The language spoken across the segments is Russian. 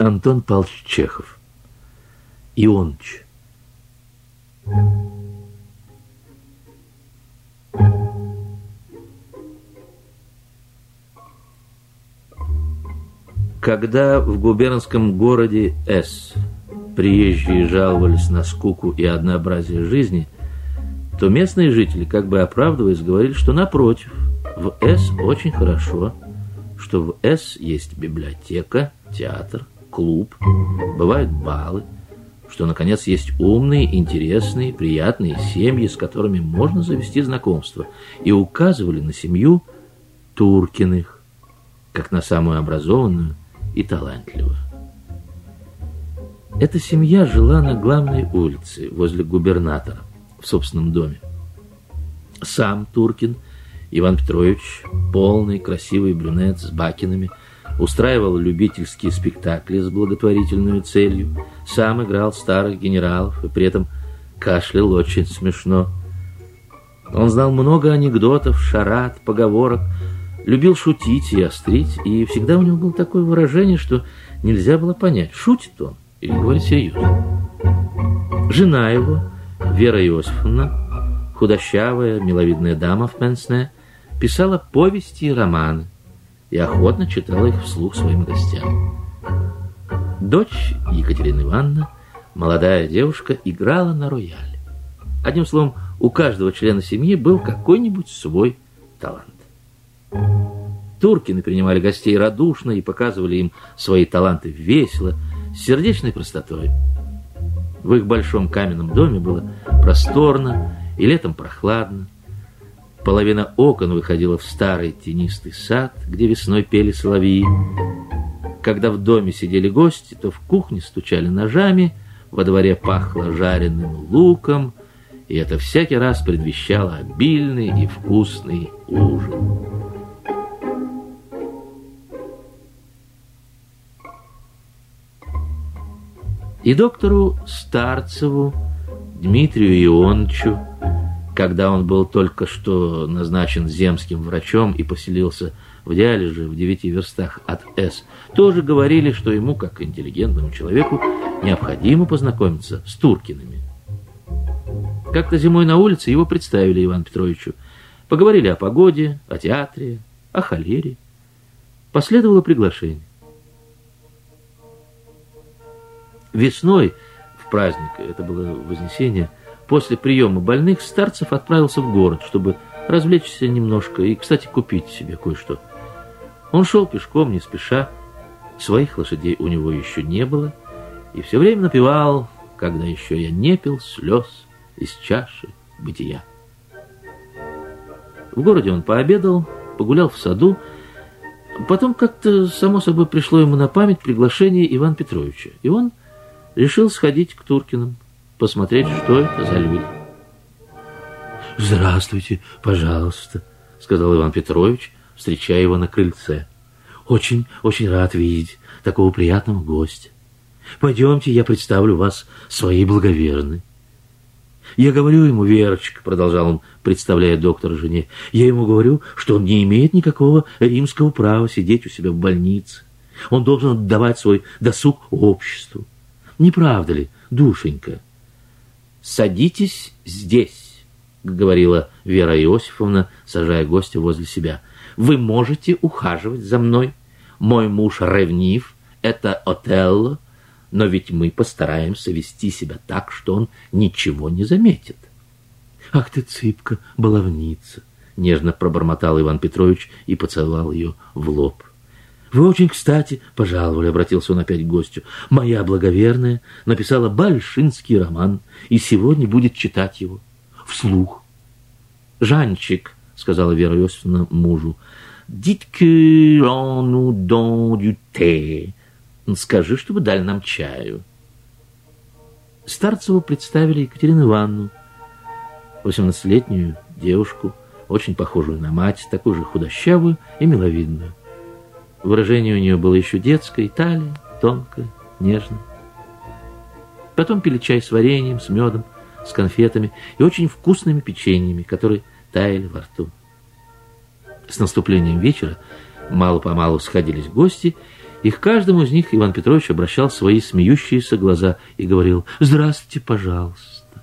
Антон Павлович Чехов. Ионыч. Когда в губернском городе С приезжие жаловались на скуку и однообразие жизни, то местные жители, как бы оправдываясь, говорили, что напротив, в С очень хорошо, что в С есть библиотека, театр, клуб, бывают балы, что, наконец, есть умные, интересные, приятные семьи, с которыми можно завести знакомство, и указывали на семью Туркиных, как на самую образованную и талантливую. Эта семья жила на главной улице, возле губернатора, в собственном доме. Сам Туркин, Иван Петрович, полный, красивый брюнет с бакинами, устраивал любительские спектакли с благотворительной целью, сам играл старых генералов и при этом кашлял очень смешно. Он знал много анекдотов, шарад, поговорок, любил шутить и острить, и всегда у него было такое выражение, что нельзя было понять, шутит он или говорит серьезно. Жена его, Вера Иосифовна, худощавая, миловидная дама в пенсне, писала повести и романы и охотно читала их вслух своим гостям. Дочь Екатерина Ивановна, молодая девушка, играла на рояле. Одним словом, у каждого члена семьи был какой-нибудь свой талант. Туркины принимали гостей радушно и показывали им свои таланты весело, с сердечной простотой. В их большом каменном доме было просторно и летом прохладно. Половина окон выходила в старый тенистый сад, где весной пели соловьи. Когда в доме сидели гости, то в кухне стучали ножами, во дворе пахло жареным луком, и это всякий раз предвещало обильный и вкусный ужин. И доктору Старцеву, Дмитрию Ионычу, когда он был только что назначен земским врачом и поселился в Диалеже в 9 верстах от С, тоже говорили, что ему, как интеллигентному человеку, необходимо познакомиться с Туркиными. Как-то зимой на улице его представили Ивану Петровичу. Поговорили о погоде, о театре, о холере. Последовало приглашение. Весной, в праздник, это было Вознесение, после приема больных, Старцев отправился в город, чтобы развлечься немножко и, кстати, купить себе кое-что. Он шел пешком, не спеша, своих лошадей у него еще не было, и все время напевал, когда еще я не пил слез из чаши бытия. В городе он пообедал, погулял в саду, потом как-то само собой пришло ему на память приглашение Ивана Петровича, и он решил сходить к Туркиным, посмотреть, что это за люди. «Здравствуйте, пожалуйста», — сказал Иван Петрович, встречая его на крыльце. «Очень, очень рад видеть такого приятного гостя. Пойдемте, я представлю вас своей благоверной». «Я говорю ему, Верочка», — продолжал он, представляя доктора жене, «я ему говорю, что он не имеет никакого римского права сидеть у себя в больнице. Он должен отдавать свой досуг обществу. Не правда ли, душенька?» «Садитесь здесь», — говорила Вера Иосифовна, сажая гостя возле себя. «Вы можете ухаживать за мной. Мой муж ревнив, это Отелло, но ведь мы постараемся вести себя так, что он ничего не заметит». «Ах ты, цыпка, баловница!» — нежно пробормотал Иван Петрович и поцеловал ее в лоб. «Вы очень кстати пожаловали», — обратился он опять к гостю. «Моя благоверная написала большинский роман и сегодня будет читать его вслух». «Жанчик», — сказала Вера Иосифовна мужу, «dites que l'on nous donne du thé». «Скажи, чтобы дали нам чаю». Старцеву представили Екатерину Ивановну, 18-летнюю девушку, очень похожую на мать, такую же худощавую и миловидную. Выражение у нее было еще детское, талия, тонкая, нежная. Потом пили чай с вареньем, с медом, с конфетами и очень вкусными печеньями, которые таяли во рту. С наступлением вечера мало-помалу сходились гости, И к каждому из них Иван Петрович обращал свои смеющиеся глаза и говорил: «Здравствуйте, пожалуйста».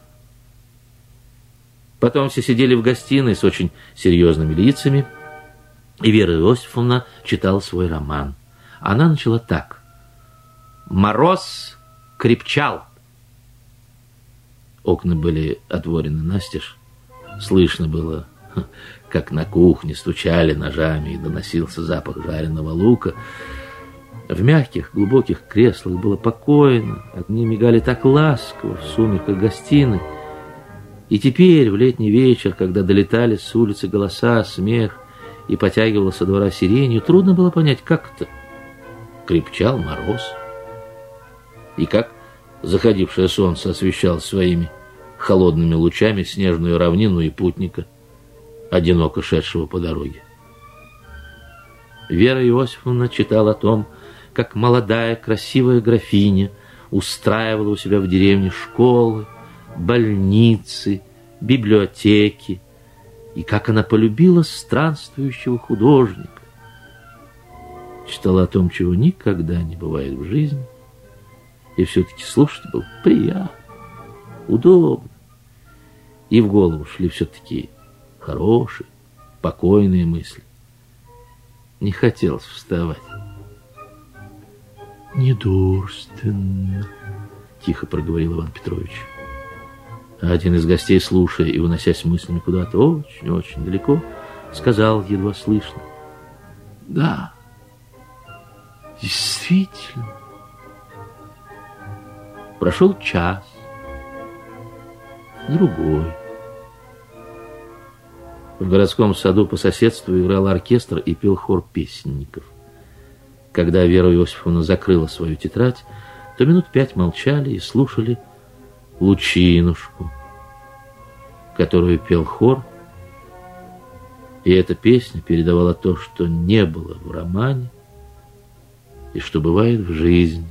Потом все сидели в гостиной с очень серьезными лицами, и Вера Иосифовна читала свой роман. Она начала так: «Мороз крепчал». Окна были отворены настежь. Слышно было, как на кухне стучали ножами, и доносился запах жареного лука. В мягких, глубоких креслах было покойно, огни мигали так ласково в сумерках гостиной. И теперь, в летний вечер, когда долетали с улицы голоса, смех и потягивалась со двора сиренью, трудно было понять, как это крепчал мороз. И как заходившее солнце освещало своими холодными лучами снежную равнину и путника, одиноко шедшего по дороге. Вера Иосифовна читала о том, как молодая красивая графиня устраивала у себя в деревне школы, больницы, библиотеки, и как она полюбила странствующего художника. Читала о том, чего никогда не бывает в жизни, и все-таки слушать было приятно, удобно, и в голову шли все-таки хорошие, покойные мысли. Не хотелось вставать. «Недурственно», — тихо проговорил Иван Петрович. А один из гостей, слушая и уносясь мыслями куда-то очень-очень далеко, сказал едва слышно: «Да, действительно». Прошел час, другой. В городском саду по соседству играл оркестр и пел хор песенников. Когда Вера Иосифовна закрыла свою тетрадь, то минут 5 молчали и слушали «Лучинушку», которую пел хор, и эта песня передавала то, что не было в романе и что бывает в жизни.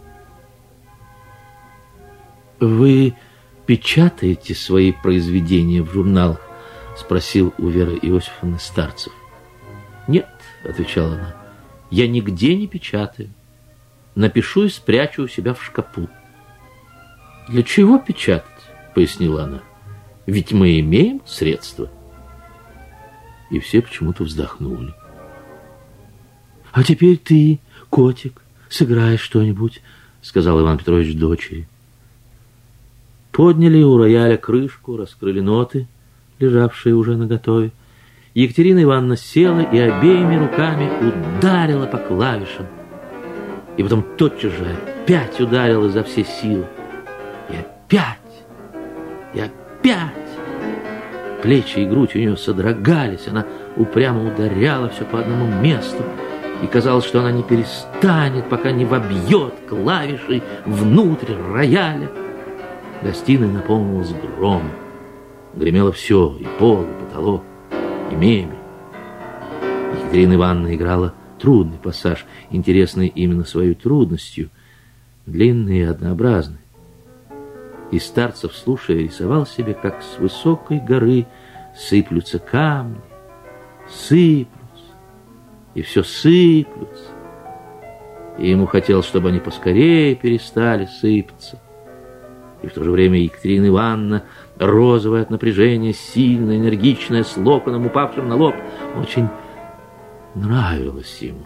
«Вы печатаете свои произведения в журналах?» — спросил у Веры Иосифовны Старцев. «Нет», — отвечала она, — «я нигде не печатаю. Напишу и спрячу у себя в шкафу». «Для чего печатать?» — пояснила она. «Ведь мы имеем средства». И все почему-то вздохнули. «А теперь ты, котик, сыграй что-нибудь», — сказал Иван Петрович дочери. Подняли у рояля крышку, раскрыли ноты, лежавшие уже наготове. Екатерина Ивановна села и обеими руками ударила по клавишам. И потом тотчас же опять ударила изо всей силы. И опять, и опять. Плечи и грудь у нее содрогались, она упрямо ударяла все по одному месту. И казалось, что она не перестанет, пока не вобьет клавишей внутрь рояля. Гостиная наполнилась громом. Гремело все, и пол, и потолок, и мебель. Екатерина Ивановна играла трудный пассаж, интересный именно своей трудностью, длинный и однообразный. И Старцев, слушая, рисовал себе, как с высокой горы сыплются камни, сыплются, и все сыплются. И ему хотелось, чтобы они поскорее перестали сыпаться. И в то же время Екатерина Ивановна, розовая от напряжения, сильная, энергичная, с локоном, упавшим на лоб, очень нравилась ему.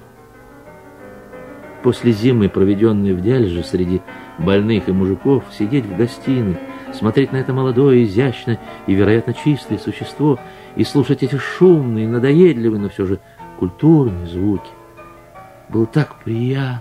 После зимы, проведенной в Дяльже среди больных и мужиков, сидеть в гостиной, смотреть на это молодое, изящное и, вероятно, чистое существо и слушать эти шумные, надоедливые, но все же культурные звуки было так приятно,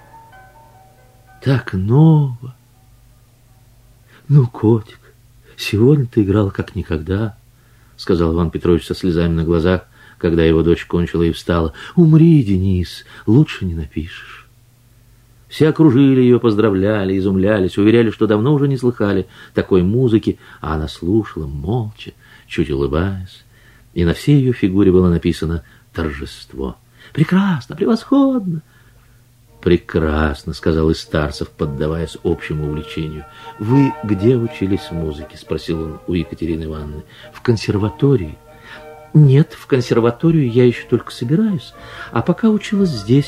так ново. «Ну, котик, сегодня ты играл как никогда», — сказал Иван Петрович со слезами на глазах, когда его дочь кончила и встала. «Умри, Денис, лучше не напишешь». Все окружили ее, поздравляли, изумлялись, уверяли, что давно уже не слыхали такой музыки, а она слушала молча, чуть улыбаясь, и на всей ее фигуре было написано торжество. «Прекрасно, превосходно!» «Прекрасно», — сказал и Старцев, поддаваясь общему увлечению. «Вы где учились музыке?» — спросил он у Екатерины Ивановны. «В консерватории?» «Нет, в консерваторию я еще только собираюсь, а пока училась здесь,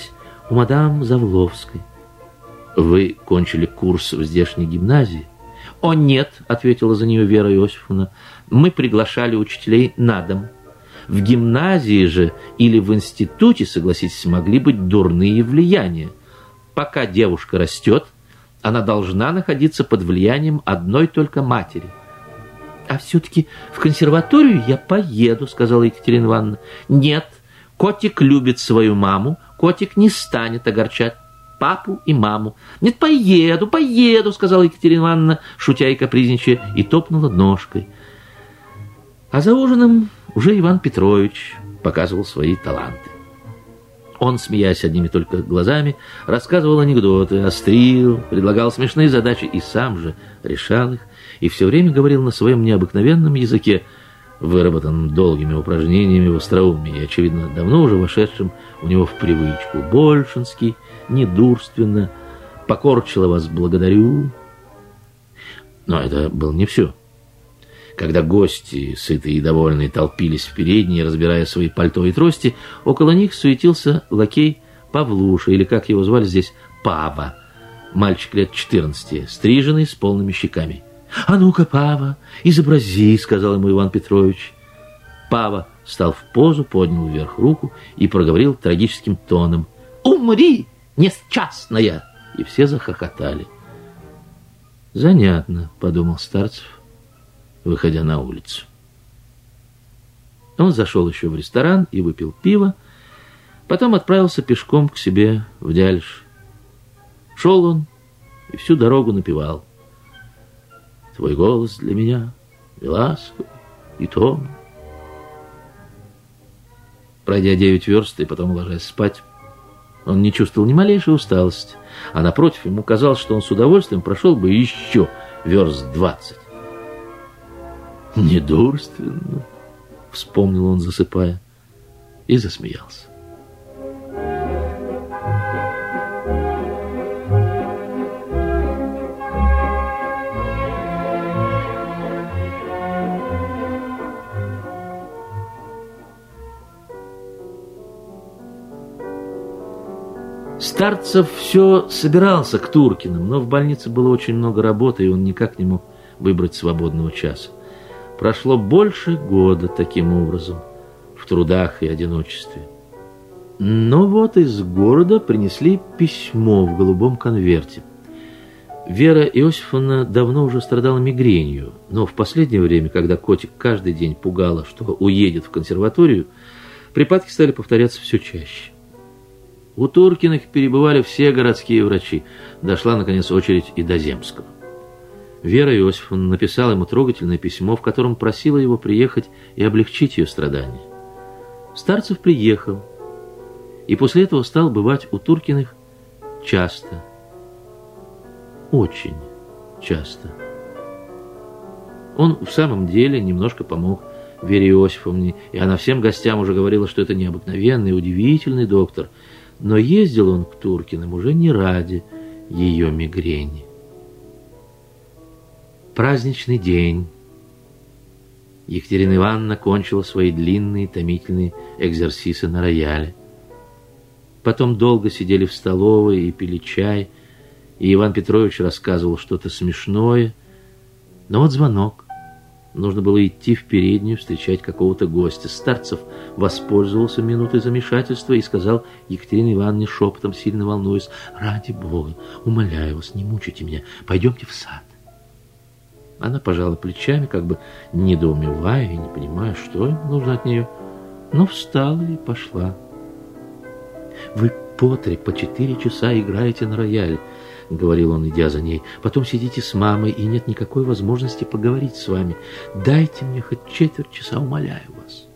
у мадам Завловской. Вы кончили курс в здешней гимназии? О, нет, ответила за нее Вера Иосифовна. Мы приглашали учителей на дом. В гимназии же или в институте, согласитесь, могли быть дурные влияния. Пока девушка растет, она должна находиться под влиянием одной только матери. А все-таки в консерваторию я поеду, сказала Екатерина Ивановна. Нет, котик любит свою маму, котик не станет огорчать папу и маму. Нет, поеду, сказала Екатерина Ивановна, шутя и капризничая, и топнула ножкой. А за ужином уже Иван Петрович показывал свои таланты. Он, смеясь одними только глазами, рассказывал анекдоты, острил, предлагал смешные задачи и сам же решал их, и все время говорил на своем необыкновенном языке, выработанном долгими упражнениями в остроумии и, очевидно, давно уже вошедшим у него в привычку. Большинский, недурственно, покорчило вас благодарю. Но это было не все. Когда гости, сытые и довольные, толпились в передней, разбирая свои пальто и трости, около них суетился лакей Павлуша, или, как его звали здесь, Пава, мальчик лет 14, стриженный, с полными щеками. «А ну-ка, Пава, изобрази», — сказал ему Иван Петрович. Пава встал в позу, поднял вверх руку и проговорил трагическим тоном: «Умри, несчастная!» И все захохотали. «Занятно», — подумал Старцев, выходя на улицу. Он зашел еще в ресторан и выпил пиво, потом отправился пешком к себе в Дяльш. Шел он и всю дорогу напевал: «Твой голос для меня и ласка, и тон». Пройдя 9 верст и потом ложась спать, он не чувствовал ни малейшей усталости, а напротив, ему казалось, что он с удовольствием прошел бы еще верст 20. «Недурственно», — вспомнил он, засыпая, и засмеялся. Старцев все собирался к Туркиным, но в больнице было очень много работы, и он никак не мог выбрать свободного часа. Прошло больше года таким образом, в трудах и одиночестве. Но вот из города принесли письмо в голубом конверте. Вера Иосифовна давно уже страдала мигренью, но в последнее время, когда котик каждый день пугала, что уедет в консерваторию, припадки стали повторяться все чаще. У Туркиных перебывали все городские врачи. Дошла, наконец, очередь и до Земского. Вера Иосифовна написала ему трогательное письмо, в котором просила его приехать и облегчить ее страдания. Старцев приехал, и после этого стал бывать у Туркиных часто, очень часто. Он в самом деле немножко помог Вере Иосифовне, и она всем гостям уже говорила, что это необыкновенный, удивительный доктор. Но ездил он к Туркиным уже не ради ее мигрени. Праздничный день. Екатерина Ивановна кончила свои длинные, томительные экзерсисы на рояле. Потом долго сидели в столовой и пили чай, и Иван Петрович рассказывал что-то смешное. Но вот звонок. Нужно было идти в переднюю, встречать какого-то гостя. Старцев воспользовался минутой замешательства и сказал Екатерине Ивановне шепотом, сильно волнуясь: «Ради Бога, умоляю вас, не мучайте меня, пойдемте в сад». Она пожала плечами, как бы недоумевая и не понимая, что нужно от нее, но встала и пошла. «Вы по 4 часа играете на рояле», — говорил он, идя за ней. «Потом сидите с мамой, и нет никакой возможности поговорить с вами. Дайте мне хоть 1/4 часа, умоляю вас».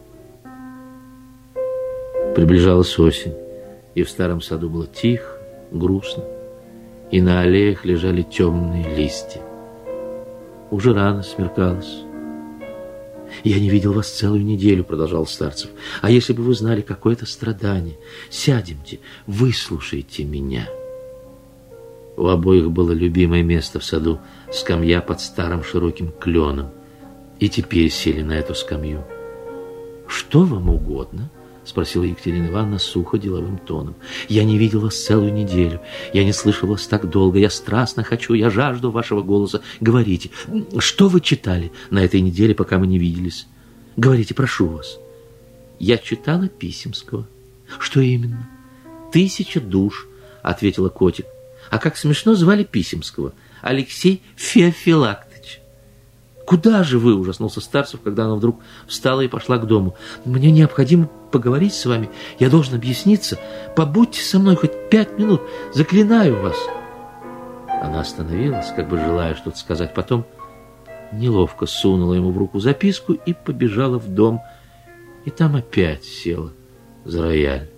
Приближалась осень, и в старом саду было тихо, грустно, и на аллеях лежали темные листья. Уже рано смеркалось. «Я не видел вас целую неделю», — продолжал Старцев. «А если бы вы знали, какое это страдание? Сядемте, выслушайте меня». У обоих было любимое место в саду, скамья под старым широким кленом. И теперь сели на эту скамью. «Что вам угодно?» спросила Екатерина Ивановна сухо, деловым тоном. «Я не видел вас целую неделю. Я не слышал вас так долго. Я страстно хочу, я жажду вашего голоса. Говорите, что вы читали на этой неделе, пока мы не виделись? Говорите, прошу вас». «Я читала Писемского». «Что именно?» «1000 душ», — ответила котик. «А как смешно звали Писемского? Алексей Феофилактович». «Куда же вы?» — ужаснулся Старцев, когда она вдруг встала и пошла к дому. «Мне необходимо поговорить с вами. Я должен объясниться. Побудьте со мной хоть 5 минут. Заклинаю вас». Она остановилась, как бы желая что-то сказать. Потом неловко сунула ему в руку записку и побежала в дом. И там опять села за рояль.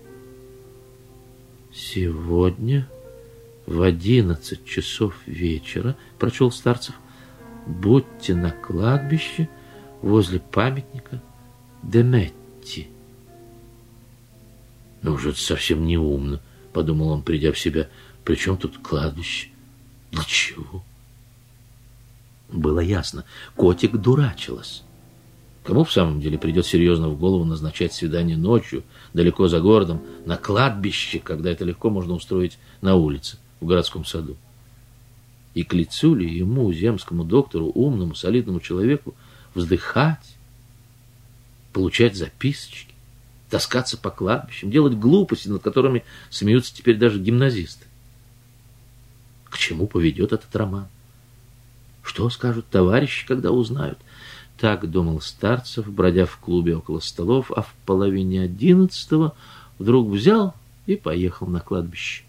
«Сегодня в 11 часов вечера, — прочел Старцев, — будьте на кладбище возле памятника Деметти». «Ну уже это совсем неумно», — подумал он, придя в себя. «При чем тут кладбище? Для чего?» Было ясно, котик дурачилась. Кому в самом деле придет серьезно в голову назначать свидание ночью, далеко за городом, на кладбище, когда это легко можно устроить на улице, в городском саду? И к лицу ли ему, земскому доктору, умному, солидному человеку, вздыхать, получать записочки, таскаться по кладбищам, делать глупости, над которыми смеются теперь даже гимназисты? К чему поведет этот роман? Что скажут товарищи, когда узнают? Так думал Старцев, бродя в клубе около столов, а в половине 11 вдруг взял и поехал на кладбище.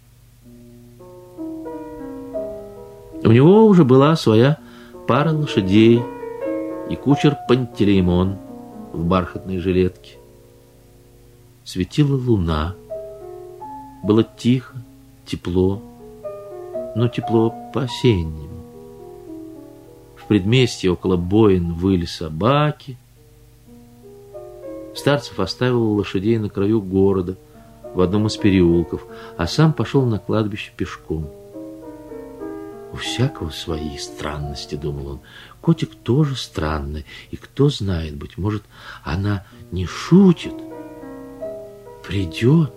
У него уже была своя пара лошадей и кучер Пантелеймон в бархатной жилетке. Светила луна. Было тихо, тепло, но тепло по-осеннему. В предместье около боин выли собаки. Старцев оставил лошадей на краю города, в одном из переулков, а сам пошел на кладбище пешком. У всякого свои странности, думал он. Котик тоже странный, и кто знает, быть может, она не шутит, придет.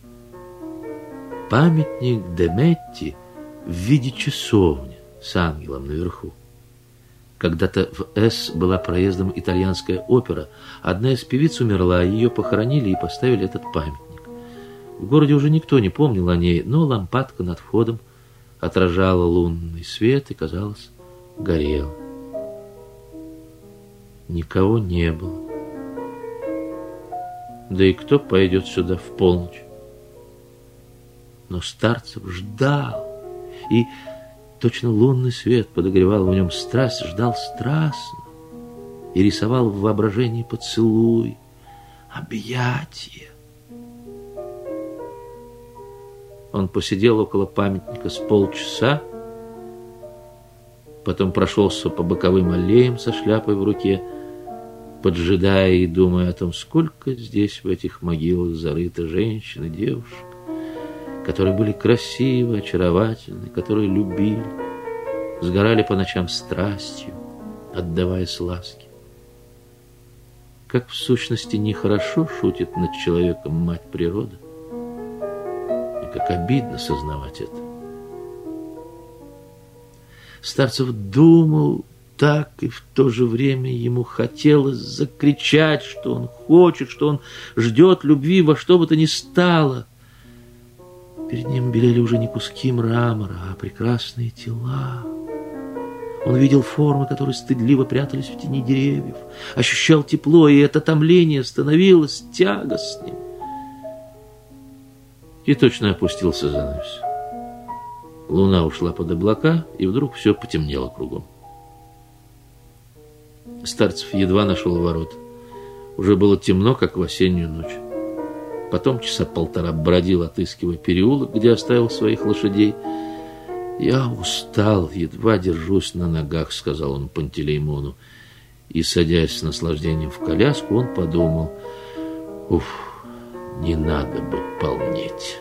Памятник Деметти в виде часовни с ангелом наверху. Когда-то в С была проездом итальянская опера. Одна из певиц умерла, ее похоронили и поставили этот памятник. В городе уже никто не помнил о ней, но лампадка над входом отражала лунный свет и, казалось, горела. Никого не было. Да и кто пойдет сюда в полночь? Но Старцев ждал, и точно лунный свет подогревал в нем страсть, ждал страстно и рисовал в воображении поцелуй, объятия. Он посидел около памятника с полчаса, потом прошелся по боковым аллеям со шляпой в руке, поджидая и думая о том, сколько здесь в этих могилах зарыто женщин и девушек, которые были красивы, очаровательны, которые любили, сгорали по ночам страстью, отдаваясь ласке. Как в сущности нехорошо шутит над человеком мать природа, и как обидно сознавать это. Старцев думал так, и в то же время ему хотелось закричать, что он хочет, что он ждет любви во что бы то ни стало. Перед ним белели уже не куски мрамора, а прекрасные тела. Он видел формы, которые стыдливо прятались в тени деревьев, ощущал тепло, и это томление становилось тягостным. И точно опустился занавес. Луна ушла под облака, и вдруг все потемнело кругом. Старцев едва нашел ворот. Уже было темно, как в осеннюю ночь. Потом часа полтора бродил, отыскивая переулок, где оставил своих лошадей. «Я устал, едва держусь на ногах», — сказал он Пантелеймону. И, садясь с наслаждением в коляску, он подумал: «Уф, не надо бы полнеть».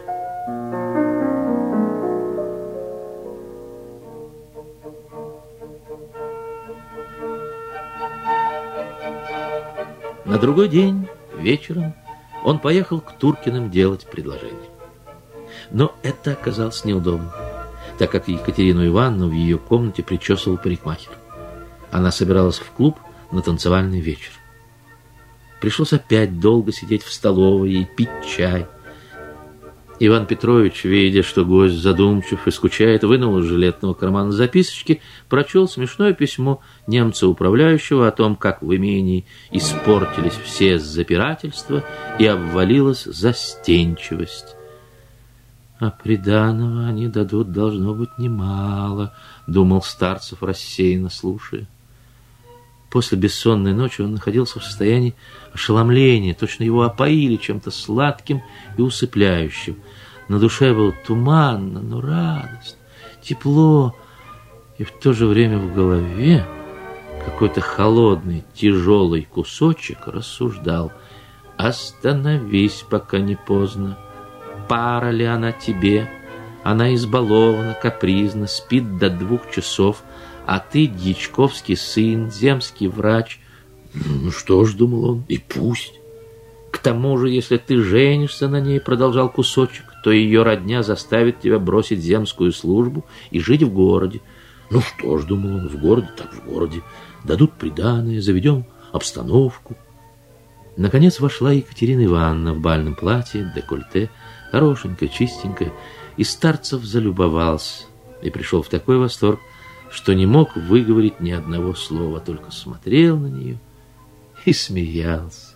На другой день вечером Он поехал к Туркиным делать предложение. Но это оказалось неудобно, так как Екатерину Ивановну в ее комнате причесывал парикмахер. Она собиралась в клуб на танцевальный вечер. Пришлось опять долго сидеть в столовой и пить чай. Иван Петрович, видя, что гость задумчив и скучает, вынул из жилетного кармана записочки, прочел смешное письмо немца-управляющего о том, как в имении испортились все запирательства и обвалилась застенчивость. «А приданого они дадут, должно быть, немало», — думал Старцев, рассеянно слушая. После бессонной ночи он находился в состоянии ошеломления, точно его опоили чем-то сладким и усыпляющим. На душе было туманно, но радостно, тепло, и в то же время в голове какой-то холодный, тяжелый кусочек рассуждал: «Остановись, пока не поздно. Пара ли она тебе? Она избалована, капризна, спит до 2 часов, а ты дьячковский сын, земский врач». «Ну что ж, — думал он, — и пусть. К тому же, если ты женишься на ней, — продолжал кусочек, — то ее родня заставит тебя бросить земскую службу и жить в городе. Ну что ж, — думал он, — в городе так в городе. Дадут приданое, заведем обстановку». Наконец вошла Екатерина Ивановна в бальном платье, декольте, хорошенькая, чистенькая, и Старцев залюбовался и пришел в такой восторг, что не мог выговорить ни одного слова, только смотрел на нее и смеялся.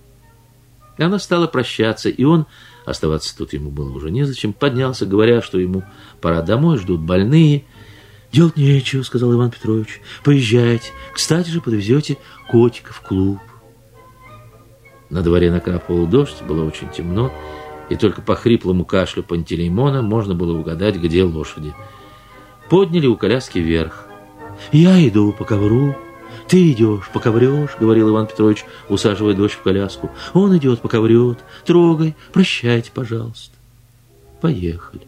Она стала прощаться, и он, оставаться тут ему было уже незачем, поднялся, говоря, что ему пора домой, ждут больные. «Делать нечего, — сказал Иван Петрович, — поезжайте. Кстати же, подвезете котика в клуб». На дворе накрапывал дождь, было очень темно, и только по хриплому кашлю Пантелеймона можно было угадать, где лошади. Подняли у коляски вверх. «Я иду по ковру, ты идешь, поковрешь, — говорил Иван Петрович, усаживая дочь в коляску. Он идет, поковрет, трогай, прощайте, пожалуйста». Поехали.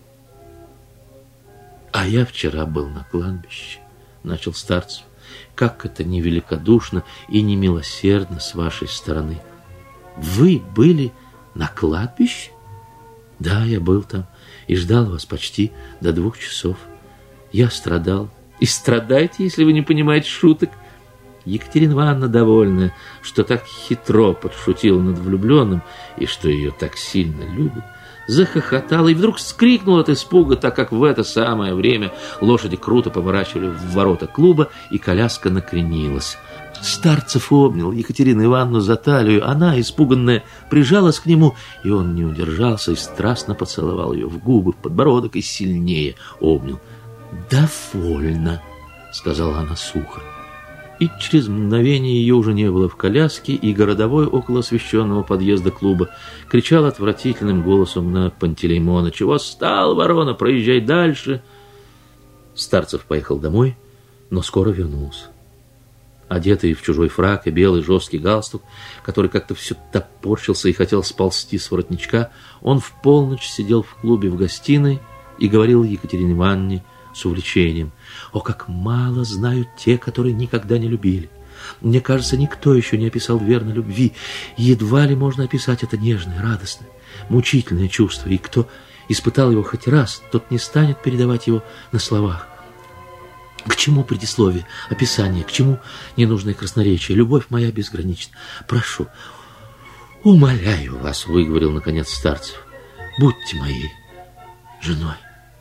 «А я вчера был на кладбище, — начал Старцев. — Как это невеликодушно и немилосердно с вашей стороны. Вы были на кладбище? Да, я был там и ждал вас почти до 2 часов. Я страдал. И страдайте, если вы не понимаете шуток. Екатерина Ивановна, довольная, что так хитро подшутила над влюбленным и что ее так сильно любит, захохотала и вдруг вскрикнула от испуга, так как в это самое время лошади круто поворачивали в ворота клуба, и коляска накренилась. Старцев обнял Екатерину Ивановну за талию, она, испуганная, прижалась к нему, и он не удержался и страстно поцеловал ее в губы, в подбородок и сильнее обнял. «Довольно, — сказала она сухо». И через мгновение ее уже не было в коляске, и городовой около освещенного подъезда клуба кричал отвратительным голосом на Пантелеймона: «Чего стал, ворона, проезжай дальше!» Старцев поехал домой, но скоро вернулся. Одетый в чужой фрак и белый жесткий галстук, который как-то все топорщился и хотел сползти с воротничка, он в полночь сидел в клубе в гостиной и говорил Екатерине Ивановне с увлечением: «О, как мало знают те, которые никогда не любили! Мне кажется, никто еще не описал верно любви. Едва ли можно описать это нежное, радостное, мучительное чувство, и кто испытал его хоть раз, тот не станет передавать его на словах. К чему предисловие, описание, к чему ненужное красноречие? Любовь моя безгранична. Прошу, умоляю вас, — выговорил наконец Старцев, — будьте моей женой».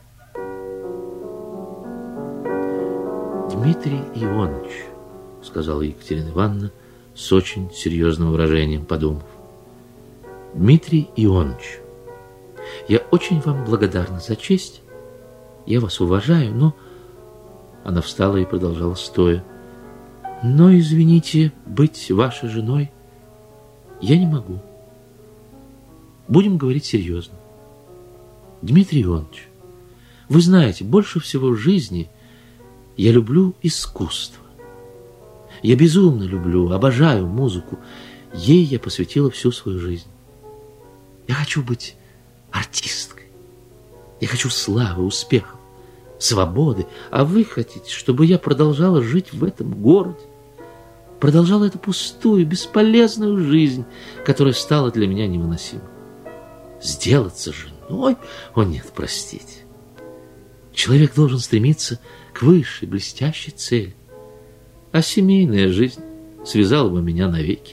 «Дмитрий Ионыч, — сказала Екатерина Ивановна с очень серьезным выражением, подумав, — Дмитрий Ионыч, я очень вам благодарна за честь, я вас уважаю, но...» Она встала и продолжала стоя. «Но, извините, быть вашей женой я не могу. Будем говорить серьезно. Дмитрий Ионыч, вы знаете, больше всего в жизни я люблю искусство. Я безумно люблю, обожаю музыку. Ей я посвятила всю свою жизнь. Я хочу быть артисткой. Я хочу славы, успехов, свободы. А вы хотите, чтобы я продолжала жить в этом городе? продолжала эту пустую, бесполезную жизнь, которая стала для меня невыносима. Сделаться женой? О нет, простите. Человек должен стремиться к высшей, блестящей цели. А семейная жизнь связала бы меня навеки.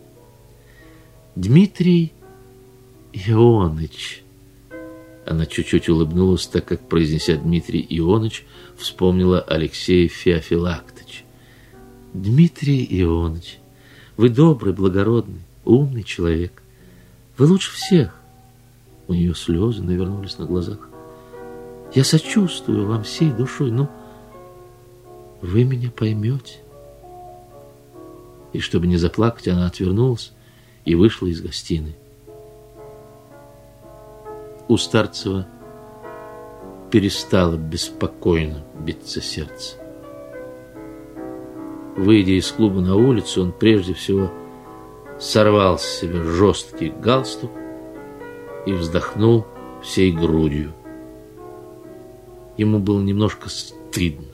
Дмитрий Ионыч. Она чуть-чуть улыбнулась, так как, произнеся Дмитрий Ионыч, вспомнила Алексея Феофилактовича. Дмитрий Ионыч, вы добрый, благородный, умный человек. Вы лучше всех. У нее слезы навернулись на глазах. Я сочувствую вам всей душой, но вы меня поймете. И чтобы не заплакать, она отвернулась и вышла из гостиной. У Старцева перестало беспокойно биться сердце. Выйдя из клуба на улицу, он прежде всего сорвал с себя жесткий галстук и вздохнул всей грудью. Ему было немножко стыдно,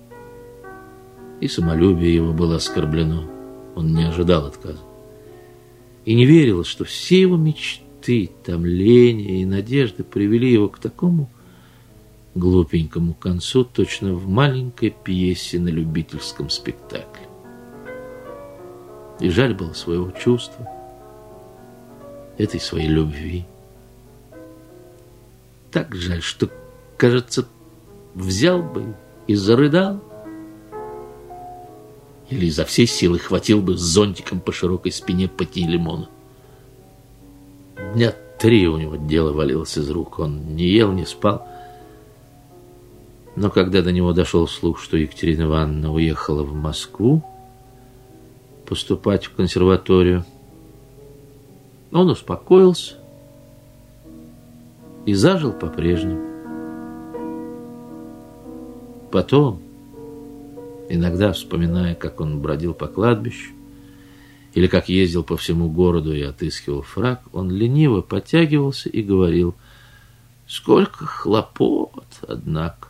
и самолюбие его было оскорблено. Он не ожидал отказа. И не верилось, что все его мечты, томления и надежды привели его к такому глупенькому концу, точно в маленькой пьесе на любительском спектакле. И жаль было своего чувства, этой своей любви. Так жаль, что, кажется, взял бы и зарыдал, или изо всей силы хватил бы зонтиком по широкой спине Пантелеймона. Дня 3 у него дело валилось из рук, он не ел, не спал. Но когда до него дошел слух, что Екатерина Ивановна уехала в Москву поступать в консерваторию, он успокоился и зажил по-прежнему. Потом, иногда вспоминая, как он бродил по кладбищу или как ездил по всему городу и отыскивал фрак, он лениво потягивался и говорил: «Сколько хлопот, однако».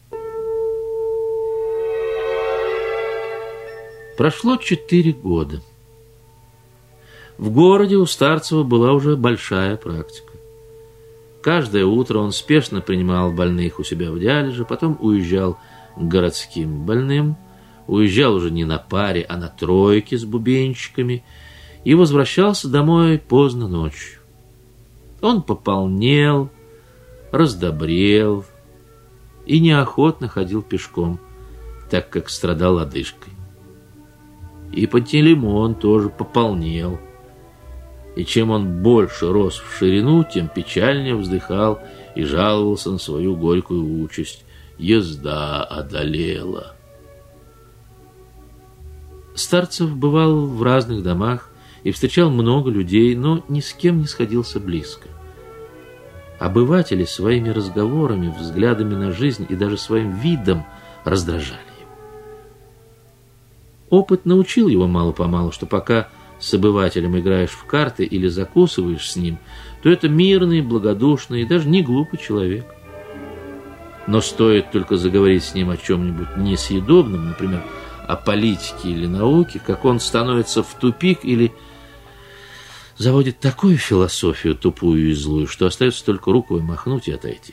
Прошло 4 года. В городе у Старцева была уже большая практика. Каждое утро он спешно принимал больных у себя в диалиже, потом уезжал к городским больным, уезжал уже не на паре, а на тройке с бубенчиками и возвращался домой поздно ночью. Он пополнел, раздобрел и неохотно ходил пешком, так как страдал одышкой. И Пантелеймон тоже пополнел. И чем он больше рос в ширину, тем печальнее вздыхал и жаловался на свою горькую участь. Езда одолела. Старцев бывал в разных домах и встречал много людей, но ни с кем не сходился близко. Обыватели своими разговорами, взглядами на жизнь и даже своим видом раздражали его. Опыт научил его мало-помалу, что пока с обывателем играешь в карты или закусываешь с ним, то это мирный, благодушный и даже не глупый человек. Но стоит только заговорить с ним о чем-нибудь несъедобном, например, о политике или науке, как он становится в тупик или заводит такую философию тупую и злую, что остается только рукой махнуть и отойти.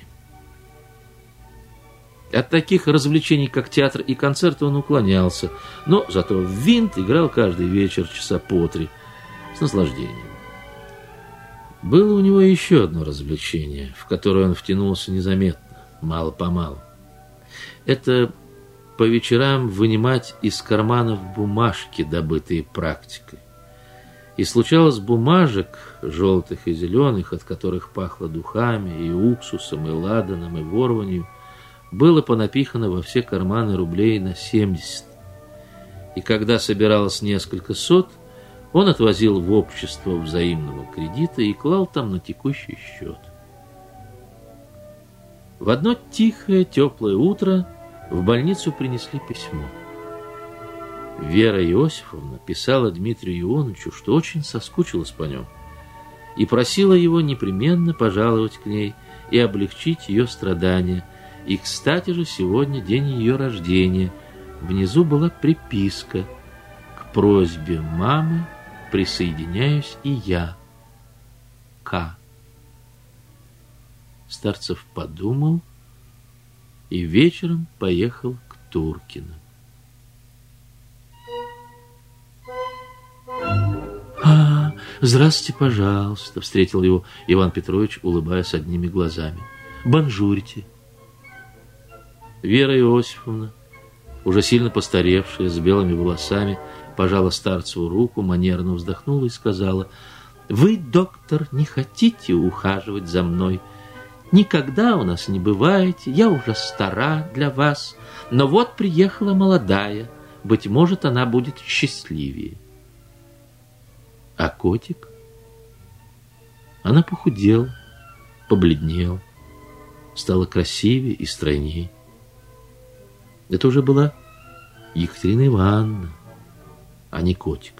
От таких развлечений, как театр и концерты, он уклонялся, но зато в винт играл каждый вечер часа по 3 с наслаждением. Было у него еще одно развлечение, в которое он втянулся незаметно, мало-помалу. Это по вечерам вынимать из карманов бумажки, добытые практикой. И случалось, бумажек, желтых и зеленых, от которых пахло духами и уксусом, и ладаном, и ворванью, было понапихано во все карманы рублей на 70. И когда собиралось несколько сот, он отвозил в общество взаимного кредита и клал там на текущий счет. В одно тихое, теплое утро в больницу принесли письмо. Вера Иосифовна писала Дмитрию Ионычу, что очень соскучилась по нем, и просила его непременно пожаловать к ней и облегчить ее страдания. И, кстати же, сегодня день ее рождения. Внизу была приписка: к просьбе мамы присоединяюсь и я, К. Старцев подумал и вечером поехал к Туркиным. Здравствуйте, пожалуйста, встретил его Иван Петрович, улыбаясь одними глазами. Бонжурите. Вера Иосифовна, уже сильно постаревшая, с белыми волосами, пожала Старцеву руку, манерно вздохнула и сказала: «Вы, доктор, не хотите ухаживать за мной? Никогда у нас не бываете, я уже стара для вас, но вот приехала молодая, быть может, она будет счастливее». А котик? Она похудела, побледнела, стала красивее и стройнее. Это уже была Екатерина Ивановна, а не котик.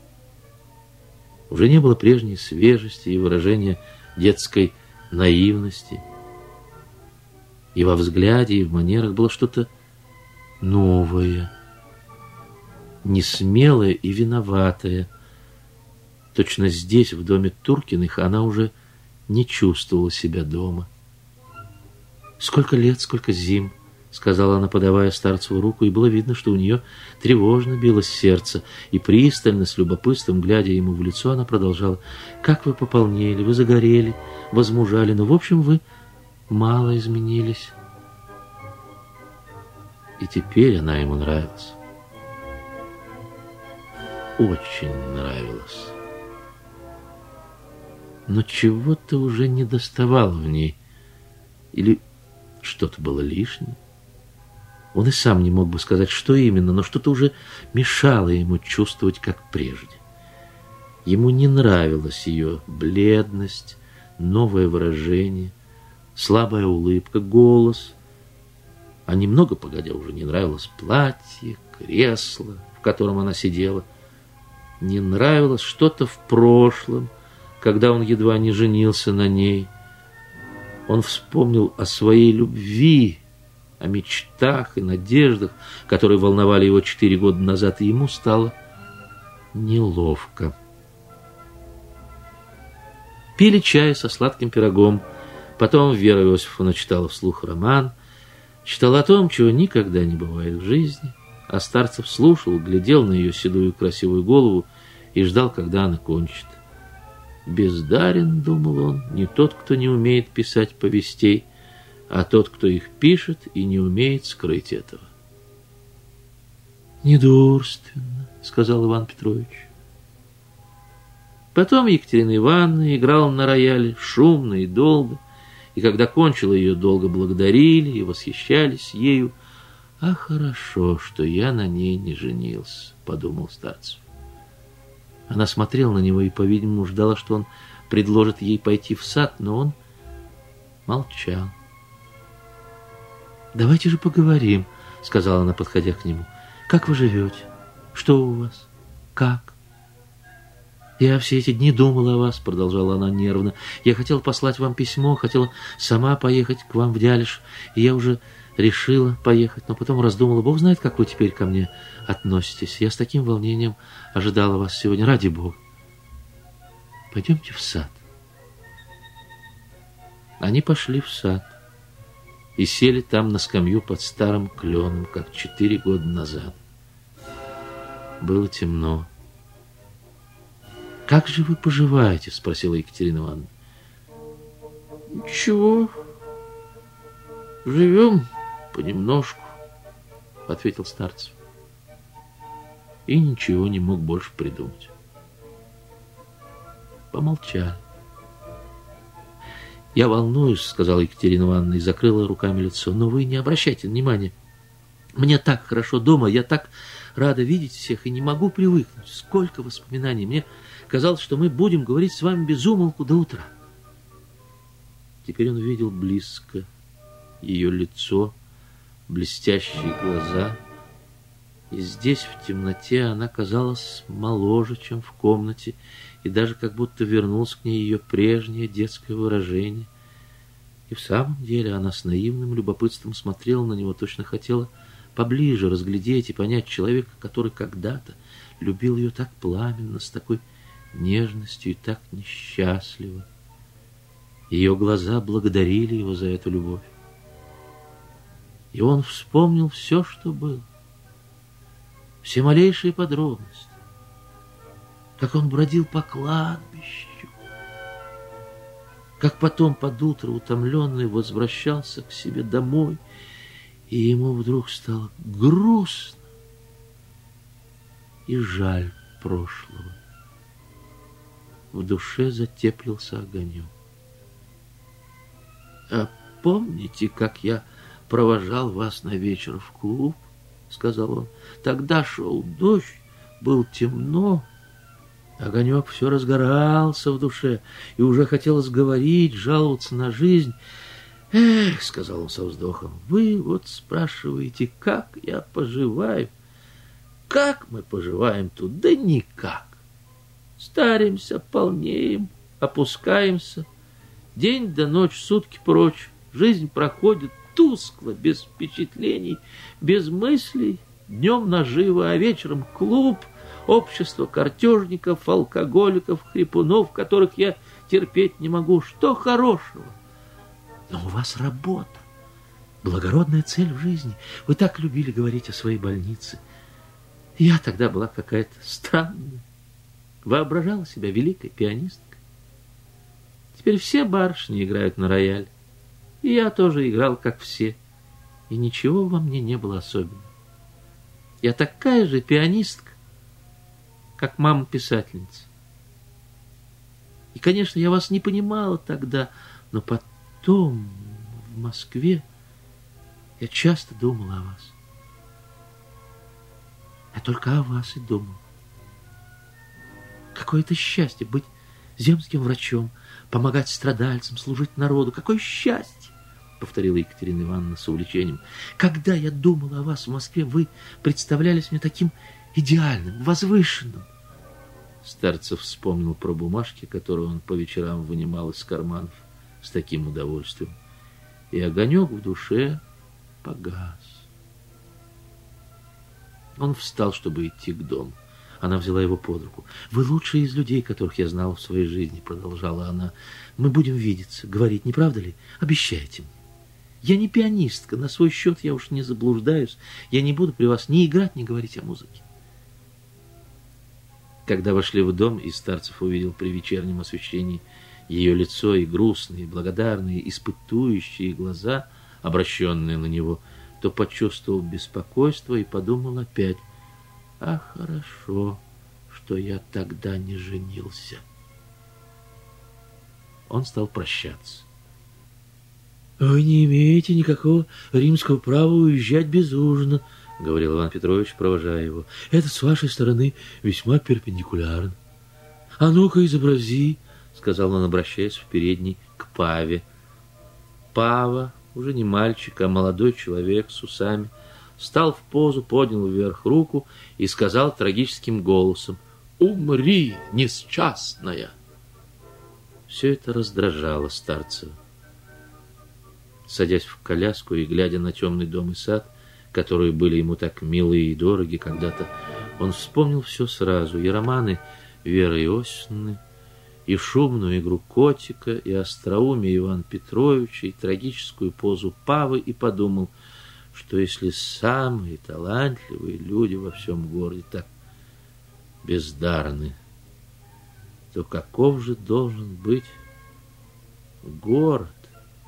Уже не было прежней свежести и выражения детской наивности. И во взгляде, и в манерах было что-то новое, несмелое и виноватое. Точно здесь, в доме Туркиных, она уже не чувствовала себя дома. «Сколько лет, сколько зим», — сказала она, подавая Старцеву руку, и было видно, что у нее тревожно билось сердце, и пристально, с любопытством, глядя ему в лицо, она продолжала: «Как вы пополнели, вы загорели, возмужали, но, в общем, вы мало изменились». И теперь она ему нравилась. Очень нравилась. Но чего-то уже не доставало в ней. Или что-то было лишнее. Он и сам не мог бы сказать, что именно, но что-то уже мешало ему чувствовать, как прежде. Ему не нравилась ее бледность, новое выражение, слабая улыбка, голос. А немного погодя уже не нравилось платье, кресло, в котором она сидела. Не нравилось что-то в прошлом, когда он едва не женился на ней. Он вспомнил о своей любви, о мечтах и надеждах, которые волновали его 4 года назад, и ему стало неловко. Пили чай со сладким пирогом. Потом Вера Иосифовна читала вслух роман, читала о том, чего никогда не бывает в жизни, а Старцев слушал, глядел на ее седую красивую голову и ждал, когда она кончит. Бездарен, думал он, не тот, кто не умеет писать повестей, а тот, кто их пишет и не умеет скрыть этого. «Недурственно», — сказал Иван Петрович. Потом Екатерина Ивановна играла на рояле шумно и долго, и когда кончила, ее долго благодарили и восхищались ею. «А хорошо, что я на ней не женился», — подумал Старцев. Она смотрела на него и, по-видимому, ждала, что он предложит ей пойти в сад, но он молчал. «Давайте же поговорим», — сказала она, подходя к нему. «Как вы живете? Что у вас? Как?» «Я все эти дни думала о вас», — продолжала она нервно. «Я хотела послать вам письмо, хотела сама поехать к вам в Дялиш, и я уже решила поехать, но потом раздумала. Бог знает, как вы теперь ко мне относитесь. Я с таким волнением ожидала вас сегодня. Ради Бога, пойдемте в сад». Они пошли в сад и сели там на скамью под старым кленом, как 4 года назад. Было темно. «Как же вы поживаете?» — спросила Екатерина Ивановна. «Ничего, живем понемножку», — ответил Старцев. И ничего не мог больше придумать. Помолчали. «Я волнуюсь», — сказала Екатерина Ивановна и закрыла руками лицо. «Но вы не обращайте внимания. Мне так хорошо дома, я так рада видеть всех и не могу привыкнуть. Сколько воспоминаний. Мне казалось, что мы будем говорить с вами без умолку до утра». Теперь он видел близко ее лицо, блестящие глаза. И здесь, в темноте, она казалась моложе, чем в комнате, и даже как будто вернулось к ней ее прежнее детское выражение. И в самом деле она с наивным любопытством смотрела на него, точно хотела поближе разглядеть и понять человека, который когда-то, любил ее так пламенно, с такой нежностью и так несчастливо. Ее глаза благодарили его за эту любовь. И он вспомнил все, что было, все малейшие подробности, как он бродил по кладбищу, как потом под утро утомленный возвращался к себе домой, и ему вдруг стало грустно и жаль прошлого. В душе затеплился огонек. «А помните, как я провожал вас на вечер в клуб?» — сказал он. «Тогда шел дождь, было темно». Огонек все разгорался в душе, и уже хотелось говорить, жаловаться на жизнь. «Эх, — сказал он со вздохом, — вы вот спрашиваете, как я поживаю. Как мы поживаем тут? Да никак. Старимся, полнеем, опускаемся. День до ночи, сутки прочь. Жизнь проходит тускло, без впечатлений, без мыслей. Днем наживо, а вечером клуб, общество картежников, алкоголиков, хрипунов, которых я терпеть не могу. Что хорошего? Но у вас работа, благородная цель в жизни. Вы так любили говорить о своей больнице. Я тогда была какая-то странная, воображала себя великой пианисткой. Теперь все барышни играют на рояль, и я тоже играл, как все, и ничего во мне не было особенного. Я такая же пианистка, как мама-писательница. И, конечно, я вас не понимала тогда, но потом в Москве я часто думала о вас. Я только о вас и думал. Какое это счастье быть земским врачом, помогать страдальцам, служить народу. Какое счастье! Повторила Екатерина Ивановна с увлечением. Когда я думала о вас в Москве, вы представлялись мне таким идеальным, возвышенным. Старцев вспомнил про бумажки, которые он по вечерам вынимал из карманов с таким удовольствием. И огонек в душе погас. Он встал, чтобы идти к дому. Она взяла его под руку. «Вы лучший из людей, которых я знала в своей жизни», — продолжала она. «Мы будем видеться, говорить, не правда ли? Обещайте мне. Я не пианистка, на свой счет я уж не заблуждаюсь. Я не буду при вас ни играть, ни говорить о музыке». Когда вошли в дом, и Старцев увидел при вечернем освещении ее лицо и грустные, благодарные, испытующие глаза, обращенные на него, то почувствовал беспокойство и подумал опять: «А хорошо, что я тогда не женился». Он стал прощаться. «Вы не имеете никакого римского права уезжать без ужина», — говорил Иван Петрович, провожая его. «Это с вашей стороны весьма перпендикулярно». «А ну-ка, изобрази», — сказал он, обращаясь в передней к Паве. Пава, уже не мальчик, а молодой человек с усами, встал в позу, поднял вверх руку и сказал трагическим голосом: «Умри, несчастная!» Все это раздражало Старцева. Садясь в коляску и глядя на темный дом и сад, которые были ему так милы и дороги когда-то, он вспомнил все сразу: и романы Веры Иосифовны, и шумную игру котика, и остроумие Ивана Петровича, и трагическую позу Павы, и подумал, что если самые талантливые люди во всем городе так бездарны, то каков же должен быть город?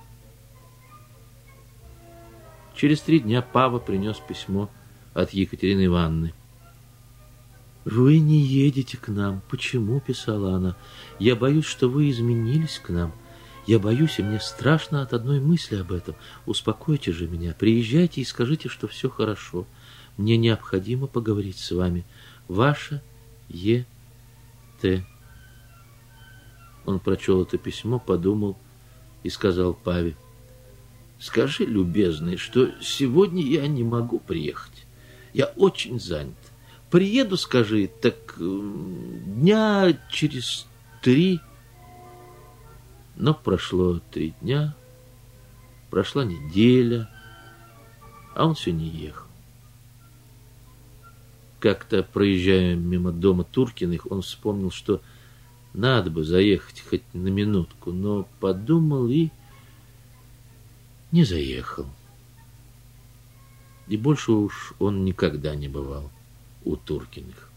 Через 3 дня Пава принес письмо от Екатерины Ивановны. «Вы не едете к нам. Почему?» — писала она. «Я боюсь, что вы изменились к нам. Я боюсь, и мне страшно от одной мысли об этом. Успокойте же меня. Приезжайте и скажите, что все хорошо. Мне необходимо поговорить с вами. Ваша Е.Т.» Он прочел это письмо, подумал и сказал Паве: «Скажи, любезный, что сегодня я не могу приехать. Я очень занят. Приеду, скажи, так дня через 3. Но прошло 3 дня, прошла неделя, а он все не ехал. Как-то, проезжая мимо дома Туркиных, он вспомнил, что надо бы заехать хоть на минутку, но подумал и не заехал. И больше уж он никогда не бывал у Туркиных.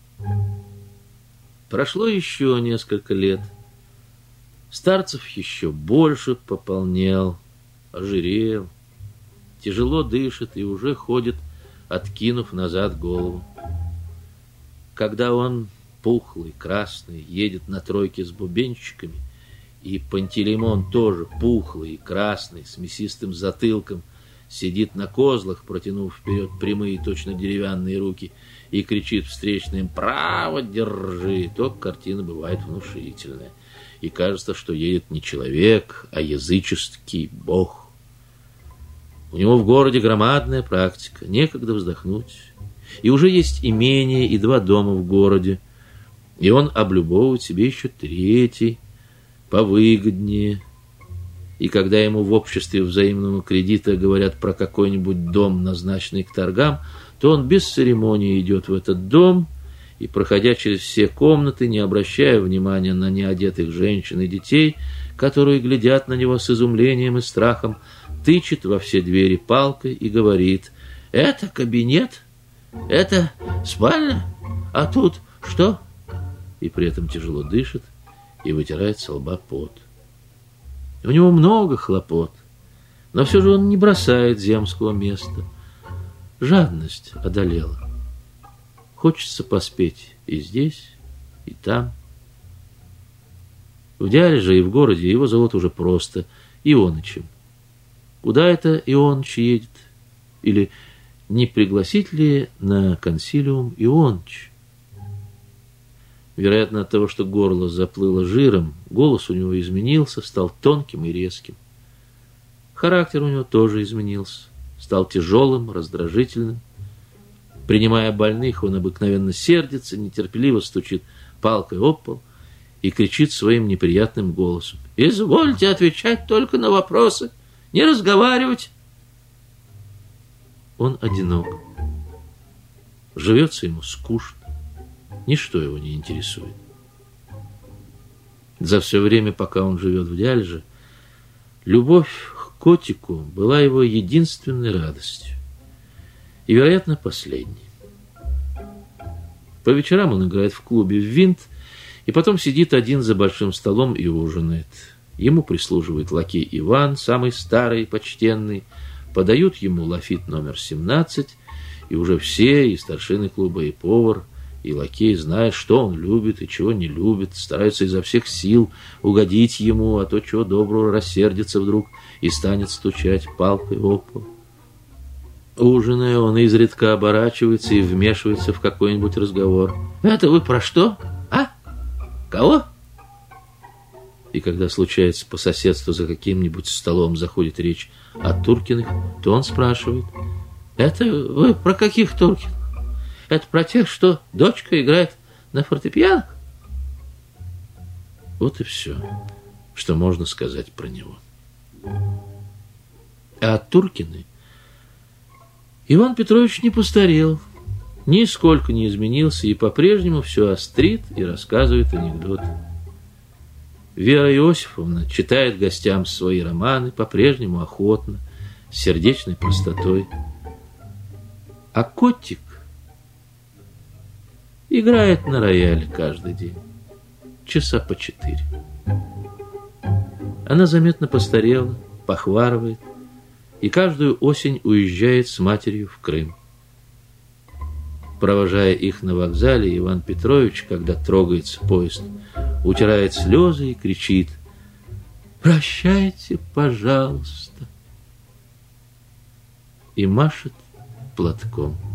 Прошло еще несколько лет. Старцев еще больше пополнел, ожирел, тяжело дышит и уже ходит, откинув назад голову. Когда он, пухлый, красный, едет на тройке с бубенчиками, и Пантелеймон тоже пухлый и красный, с мясистым затылком, сидит на козлах, протянув вперед прямые, точно деревянные руки, и кричит встречным «Право держи!», то картина бывает внушительная. И кажется, что едет не человек, а языческий бог. У него в городе громадная практика, некогда вздохнуть. И уже есть имение и 2 дома в городе. И он облюбовывает себе еще 3, повыгоднее. И когда ему в обществе взаимного кредита говорят про какой-нибудь дом, назначенный к торгам, то он без церемонии идет в этот дом и, проходя через все комнаты, не обращая внимания на неодетых женщин и детей, которые глядят на него с изумлением и страхом, тычет во все двери палкой и говорит: «Это кабинет? Это спальня? А тут что?» И при этом тяжело дышит и вытирает со лба пот. У него много хлопот, но все же он не бросает земского места. Жадность одолела. Хочется поспеть и здесь, и там. В Дяльже и в городе его зовут уже просто Ионычем. Куда это Ионыч едет? Или не пригласить ли на консилиум Ионыч? Вероятно, от того, что горло заплыло жиром, голос у него изменился, стал тонким и резким. Характер у него тоже изменился, стал тяжелым, раздражительным. Принимая больных, он обыкновенно сердится, нетерпеливо стучит палкой об пол и кричит своим неприятным голосом: «Извольте отвечать только на вопросы, не разговаривать!» Он одинок. Живется ему скучно. Ничто его не интересует. За все время, пока он живет в Дяльже, любовь к котику была его единственной радостью. И, вероятно, последней. По вечерам он играет в клубе в винт, и потом сидит один за большим столом и ужинает. Ему прислуживает лакей Иван, самый старый и почтенный. Подают ему лафит номер 17, и уже все, и старшины клуба, и повар, и лакей, зная, что он любит и чего не любит, стараются изо всех сил угодить ему, а то чего доброго рассердится вдруг и станет стучать палкой об пол. Ужиная, он изредка оборачивается и вмешивается в какой-нибудь разговор. «Это вы про что? А? Кого?» И когда случается по соседству за каким-нибудь столом заходит речь о Туркиных, то он спрашивает: «Это вы про каких Туркиных? Это про тех, что дочка играет на фортепиано?» Вот и все, что можно сказать про него. А Туркины Иван Петрович не постарел, нисколько не изменился и по-прежнему все острит и рассказывает анекдоты. Вера Иосифовна читает гостям свои романы по-прежнему охотно, с сердечной простотой. А котик играет на рояле каждый день, часа по 4. Она заметно постарела, похварывает, и каждую осень уезжает с матерью в Крым. Провожая их на вокзале, Иван Петрович, когда трогается поезд, утирает слезы и кричит: «Прощайте, пожалуйста!» и машет платком.